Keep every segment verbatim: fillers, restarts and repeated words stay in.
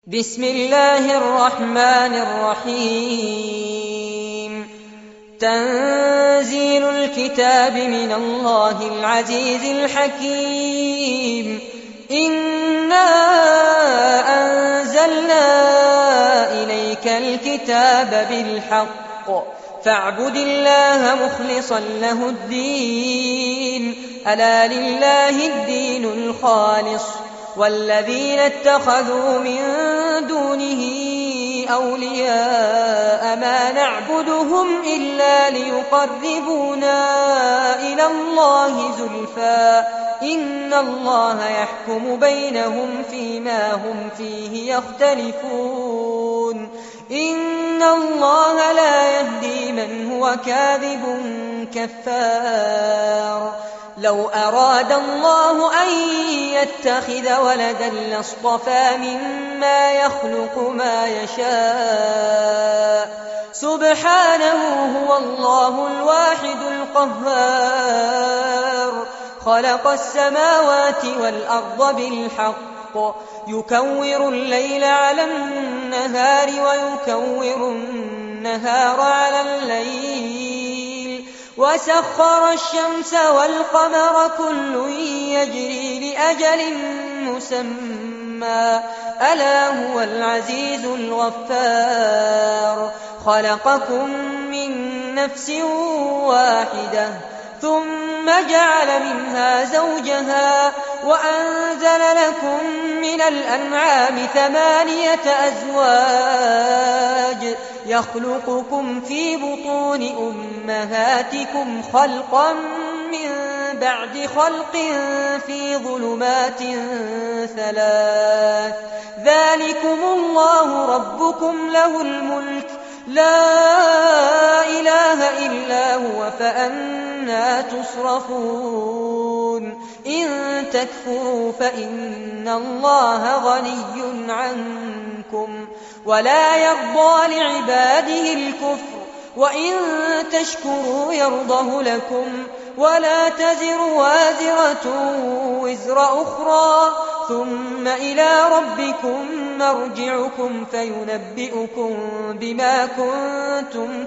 بسم الله الرحمن الرحيم. تنزيل الكتاب من الله العزيز الحكيم. إنا أنزلنا إليك الكتاب بالحق فاعبد الله مخلصا له الدين ألا لله الدين الخالص والذين اتخذوا من دونه أولياء ما نعبدهم إلا ليقربونا إلى الله زلفى إن الله يحكم بينهم فيما هم فيه يختلفون إن الله لا يهدي من هو كاذب كفار. لو أراد الله أن يتخذ ولدا لاصطفى مما يخلق ما يشاء سبحانه هو الله الواحد القهار. خلق السماوات والأرض بالحق يكور الليل على النهار ويكور النهار على الليل وسخر الشمس والقمر كل يجري لأجل مسمى ألا هو العزيز الغفار. خلقكم من نفس واحدة ثم جعل منها زوجها وأنزل لكم من الأنعام ثمانية أزواج يخلقكم في بطون أمهاتكم خلقا من بعد خلق في ظلمات ثلاث ذلكم الله ربكم له الملك لا إله إلا هو فأنى تصرفون. إن تكفروا فإن الله غني عنكم ولا يرضى لعباده الكفر وإن تشكروا يرضه لكم ولا تزر وازرة وزر أخرى ثم إلى ربكم مرجعكم فينبئكم بما كنتم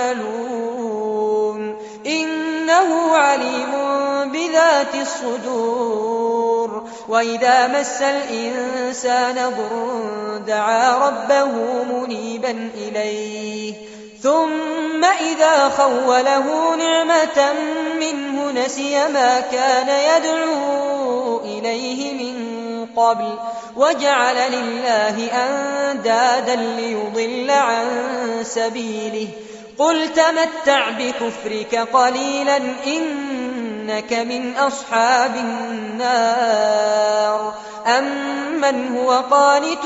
تعملون إنه عليم بذات الصدور. وإذا مس الإنسان ضر دعا ربه منيبا إليه ثم إذا خوله نعمة منه نسي ما كان يدعو إليه من قبل وجعل لله أندادا ليضل عن سبيله. قل تمتع بكفرك قليلا إنك من أصحاب النار. أمن هو قانت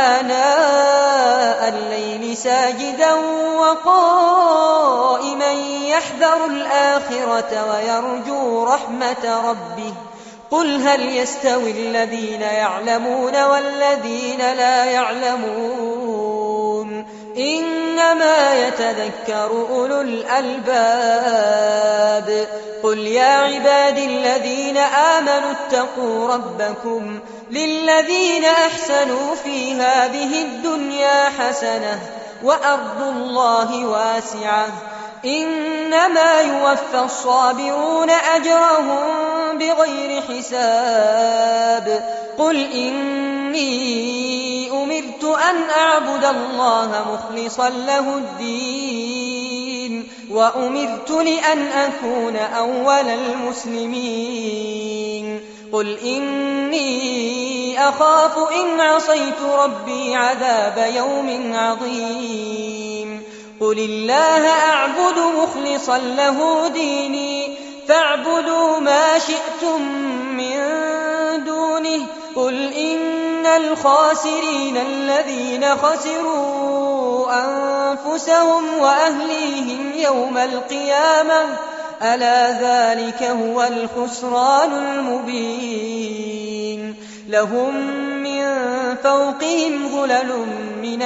آناء الليل ساجدا وقائما يحذر الآخرة ويرجو رحمة ربه قل هل يستوي الذين يعلمون والذين لا يعلمون إنما يتذكر أولو الألباب. قل يا عبادي الذين آمنوا اتقوا ربكم للذين أحسنوا في هذه الدنيا حسنة وأرض الله واسعة إنما يوفى الصابرون أجرهم بغير حساب. قل إني أمرت أن أعبد الله مخلصا له الدين وأمرت لأن أكون أول المسلمين. قل إني أخاف إن عصيت ربي عذاب يوم عظيم. قل الله أعبد مخلصا له ديني فاعبدوا ما شئتم من دونه. قل إن الخاسرين الذين خسروا أنفسهم وأهليهم يوم القيامة ألا ذلك هو الخسران المبين. لهم من فوقهم ظلل من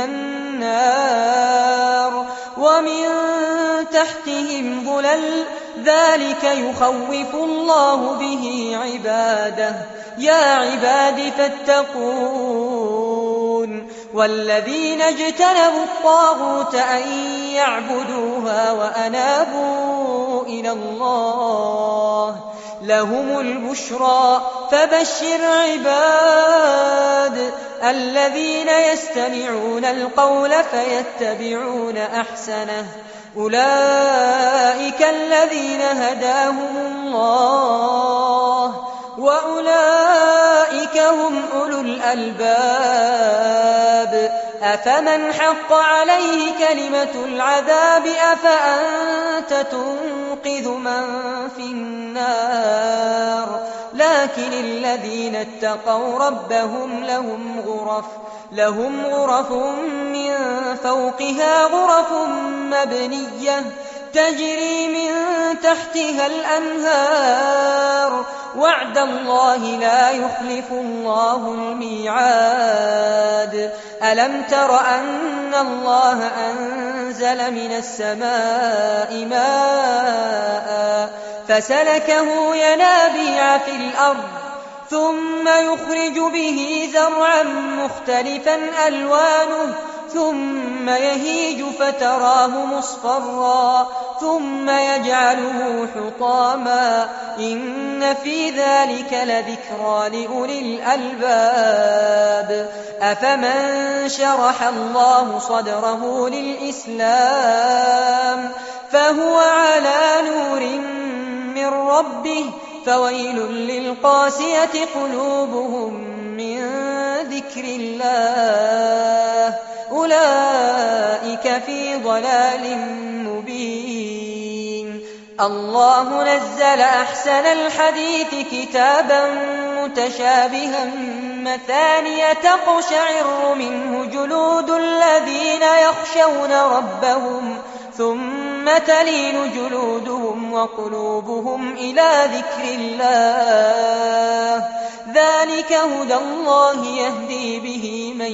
النار ومن تحتهم ظلل ذلك يخوف الله به عباده. يا عباد فاتقون والذين اجتنبوا الطاغوت أن يعبدوها وأنابوا إلى الله لهم البشرى فبشر عباد الذين يستمعون القول فيتبعون أحسنه أولئك الذين هداهم الله وأولئك هم أولو الألباب أفمن حق عليه كلمة العذاب أفأنت تنقذ من في النار لكن الذين اتقوا ربهم لهم غرف لهم غرف من فوقها غرف مبنية تجري من تحتها الأنهار وعد الله لا يخلف الله الميعاد ألم تر أن الله أنزل من السماء ماء فسلكه ينابيع في الأرض ثم يخرج به زرعا مختلفا ألوانه ثم يهيج فتراه مصفرا ثم يجعله حطاما إن في ذلك لذكرى لأولي الألباب أفمن شرح الله صدره للإسلام فهو على نور من ربه فويل للقاسية قلوبهم من ذكر الله أولئك في ضلال مبين الله نزل أحسن الحديث كتابا متشابها مثانية تقشعر منه جلود الذين يخشون ربهم ثم تلين جلودهم وقلوبهم إلى ذكر الله ذلك هدى الله يهدي به من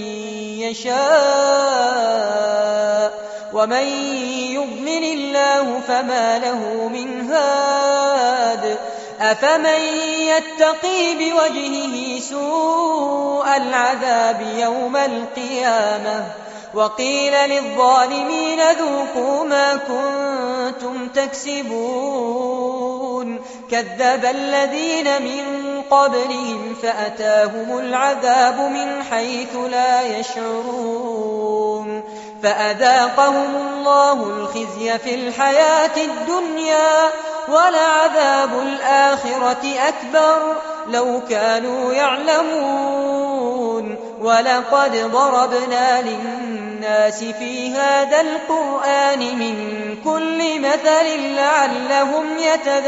يشاء ومن يضلل الله فما له من هاد أفمن يتقي بوجهه سوء العذاب يوم القيامة وقيل للظالمين ذوقوا ما كنتم تكسبون كذب الذين من قبلهم فأتاهم العذاب من حيث لا يشعرون فأذاقهم الله الخزي في الحياة الدنيا ولعذاب الآخرة أكبر لو كانوا يعلمون ولقد ضربنا للناس في هذا القرآن من كل مثل لعلهم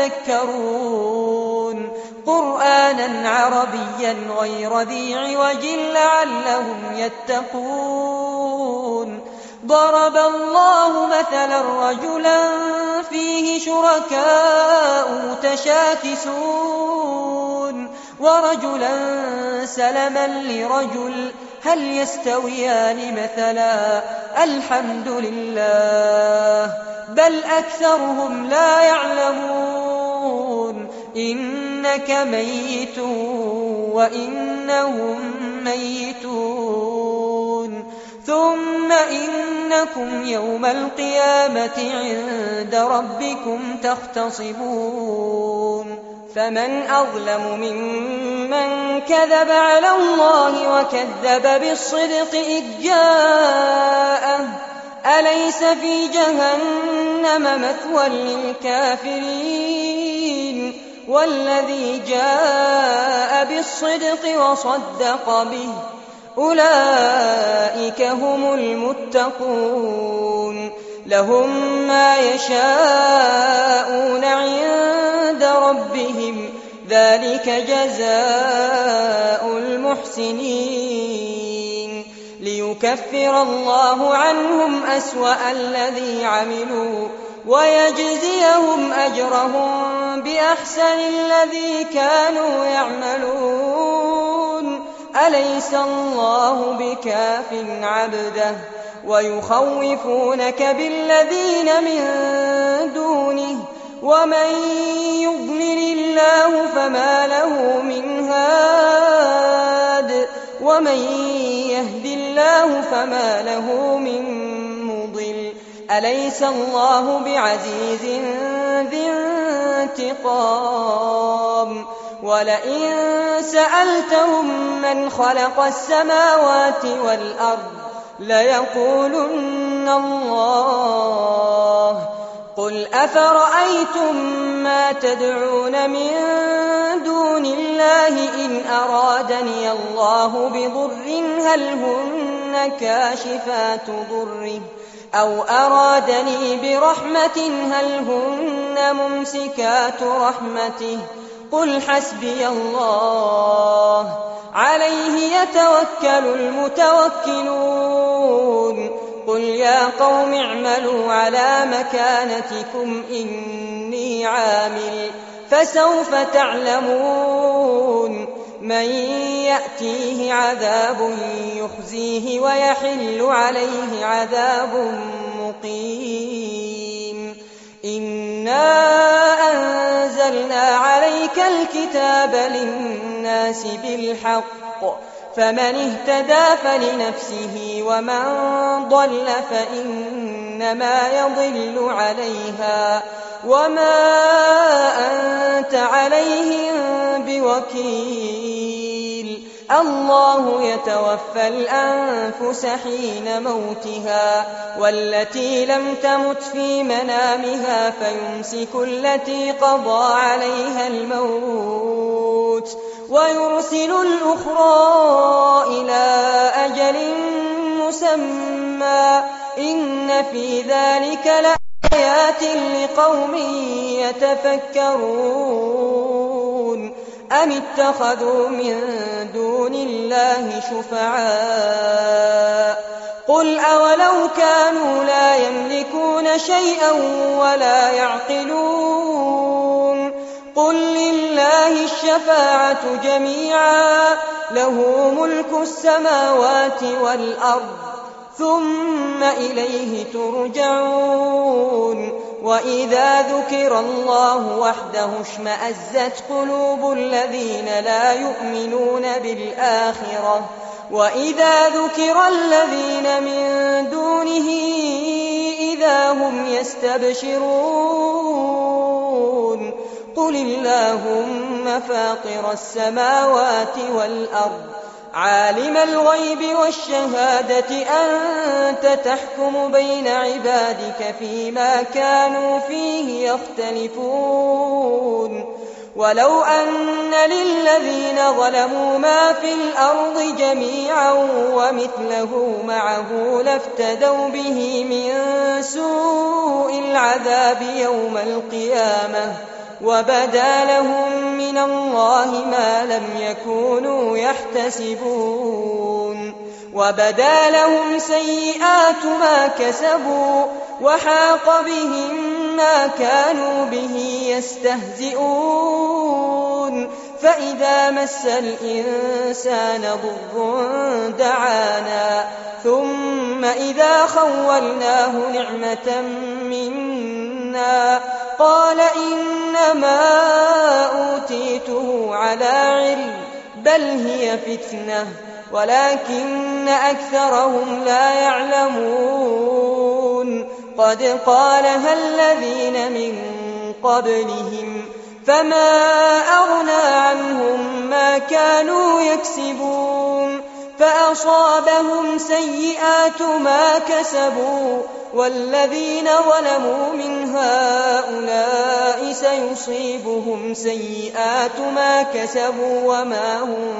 يتذكرون قرآنا عربيا غير ذي عوج لعلهم يتقون ضرب الله مثلا رجلا فيه شركاء متشاكسون ورجلا سلما لرجل هل يستويان مثلا الحمد لله بل أكثرهم لا يعلمون إنك ميت وإنهم ميتون ثم إنكم يوم القيامة عند ربكم تختصمون فمن أظلم ممن كذب على الله وكذب بالصدق إذ جاءه أليس في جهنم مثوى للكافرين والذي جاء بالصدق وصدق به أولئك هم المتقون لهم ما يشاءون عند ربهم ذلك جزاء المحسنين ليكفر الله عنهم أسوأ الذي عملوا ويجزيهم أجرهم بأحسن الذي كانوا يعملون أليس الله بكاف عبده ويخوفونك بالذين من دونه ومن يضلل الله فما له من هاد ومن يهد الله الله فما له من مضل أليس الله بعزيز ذي انتقام ولئن سألتهم من خلق السماوات والأرض ليقولن الله قل أفرأيتم ما تدعون من دون الله إن أرادني الله بضر هل هن كاشفات ضره أو أرادني برحمة هل هن ممسكات رحمته قل حسبي الله عليه يتوكل المتوكلون قل يا قوم اعملوا على مكانتكم إني عامل فسوف تعلمون من يأتيه عذاب يخزيه ويحل عليه عذاب مقيم إنا أنزلنا عليك الكتاب للناس بالحق فمن اهتدى فلنفسه ومن ضل فإنما يضل عليها وما أنت عليهم بوكيل الله يتوفى الأنفس حين موتها والتي لم تمت في منامها فيمسك التي قضى عليها الموت ويرسل الأخرى إلى أجل مسمى إن في ذلك لآيات لقوم يتفكرون أم اتخذوا من دون الله شفعاء قل أولو كانوا لا يملكون شيئا ولا يعقلون قل لله الشفاعة جميعا له ملك السماوات والأرض ثم إليه ترجعون وإذا ذكر الله وحده اشمأزت قلوب الذين لا يؤمنون بالآخرة وإذا ذكر الذين من دونه إذا هم يستبشرون قل اللهم فاطر السماوات والأرض عالم الغيب والشهادة أنت تحكم بين عبادك فيما كانوا فيه يختلفون ولو أن للذين ظلموا ما في الأرض جميعا ومثله معه لافتدوا به من سوء العذاب يوم القيامة وبدا لهم من الله ما لم يكونوا يحتسبون وبدا لهم سيئات ما كسبوا وحاق بهم ما كانوا به يستهزئون فإذا مس الإنسان ضر دعانا ثم إذا خولناه نعمة منا قال إنما أوتيته على علم بل هي فتنة ولكن أكثرهم لا يعلمون قد قالها الذين من قبلهم فما أغنى عنهم ما كانوا يكسبون فأصابهم سيئات ما كسبوا والذين ظلموا من هؤلاء سيصيبهم سيئات ما كسبوا وما هم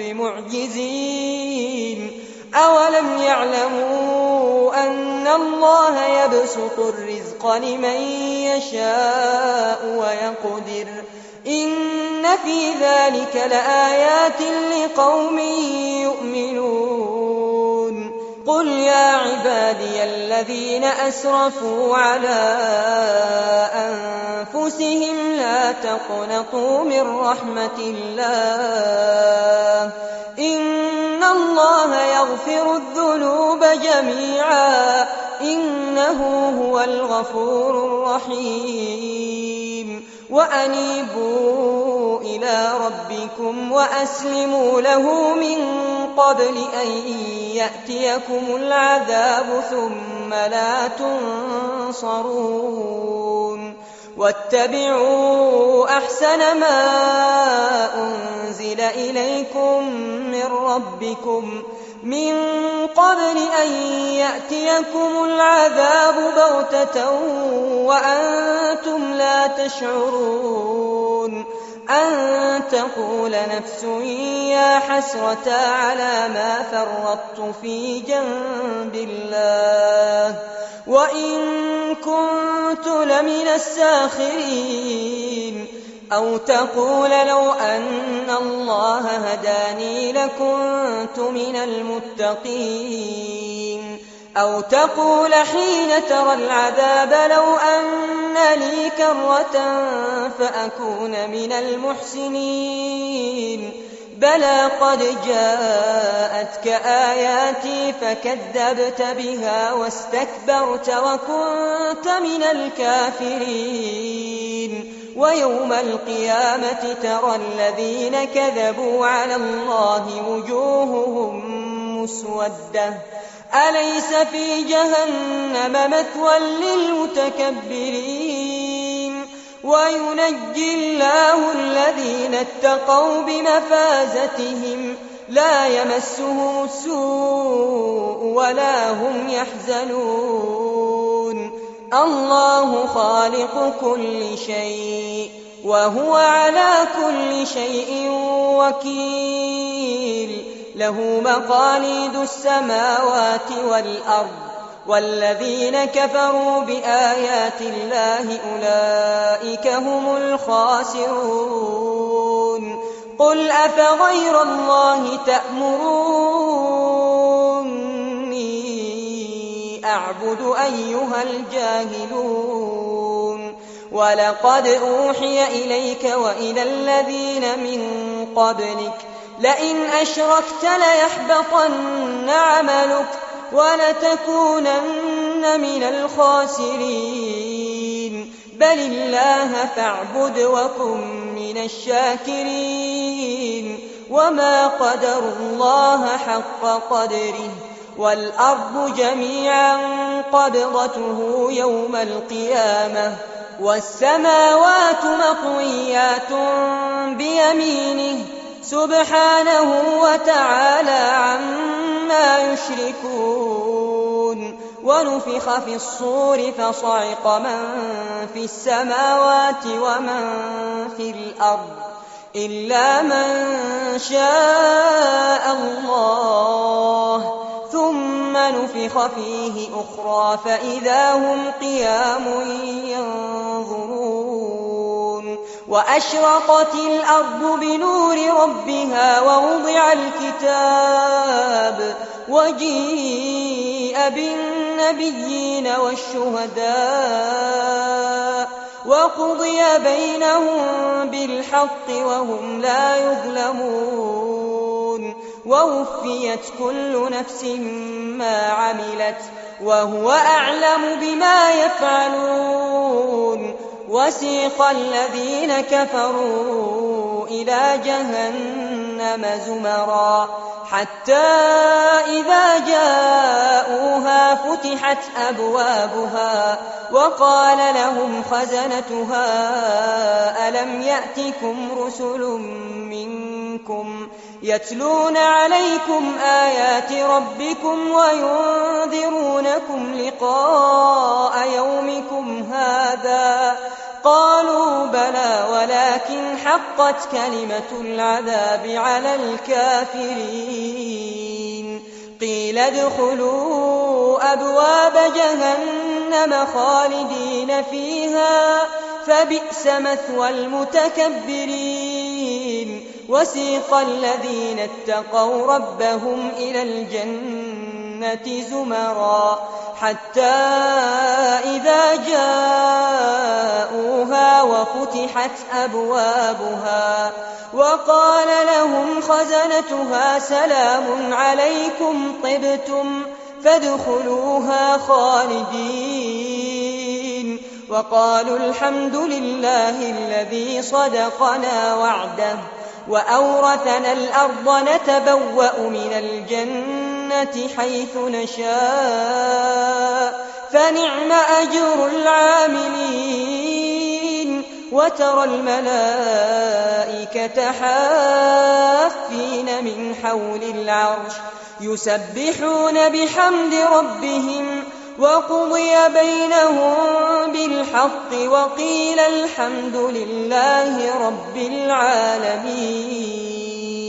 بمعجزين أولم يعلموا أن الله يبسط الرزق لمن يشاء ويقدر إن في ذلك لآيات لقوم يؤمنون قل يا عبادي الذين أسرفوا على أنفسهم لا تقنطوا من رحمة الله إن الله يغفر الذنوب جميعا إنه هو الغفور الرحيم وأنيبوا إلى ربكم وأسلموا له من قبل أن يأتيكم العذاب ثم لا تنصرون واتبعوا أحسن ما أنزل إليكم من ربكم من قبل أن يأتيكم العذاب بغتة وأنتم لا تشعرون أن تقول نفس يا حسرة على ما فرطت في جنب الله وإن كنت لمن الساخرين أو تقول لو أن الله هداني لكنت من المتقين أو تقول حين ترى العذاب لو أن لي كرة فأكون من المحسنين بلى قد جاءتك آياتي فكذبت بها واستكبرت وكنت من الكافرين ويوم القيامة ترى الذين كذبوا على الله وجوههم مسودة أليس في جهنم مثوى للمتكبرين وينجي الله الذين اتقوا بمفازتهم لا يمسهم السوء ولا هم يحزنون الله خالق كل شيء وهو على كل شيء وكيل له مقاليد السماوات والأرض والذين كفروا بآيات الله أولئك هم الخاسرون قل أفغير الله تأمروني أعبد أيها الجاهلون ولقد أوحي إليك وإلى الذين من قبلك لئن أشركت ليحبطن عملك ولتكونن من الخاسرين بل الله فاعبد وكن من الشاكرين وما قدروا الله حق قدره والأرض جميعا قبضته يوم القيامة والسماوات مطويات بيمينه سبحانه وتعالى عما يشركون ونفخ في الصور فصعق من في السماوات ومن في الأرض إلا من شاء الله ثم نفخ فيه أخرى فإذا هم قيام ينظرون وأشرقت الأرض بنور ربها ووضع الكتاب وجيء بالنبيين والشهداء وقضي بينهم بالحق وهم لا يظلمون ووفيت كل نفس ما عملت وهو أعلم بما يفعلون وسيق الذين كفروا إلى جهنم زمرا حتى إذا جاءوها فتحت أبوابها وقال لهم خزنتها ألم يأتكم رسل منكم يتلون عليكم آيات ربكم وينذرونكم لقاء يومكم هذا قالوا بلى ولكن حقت كلمة العذاب على الكافرين قيل ادخلوا أبواب جهنم خالدين فيها فبئس مثوى المتكبرين وسيق الذين اتقوا ربهم إلى الجنة زمرا حتى إذا جاءوها وفتحت أبوابها وقال لهم خزنتها سلام عليكم طبتم فادخلوها خالدين وقالوا الحمد لله الذي صدقنا وعده وأورثنا الأرض نتبوأ من الجنة حيث نشاء فنعم أجر العاملين وترى الملائكة حافين من حول العرش يسبحون بحمد ربهم وقضي بينهم بالحق وقيل الحمد لله رب العالمين.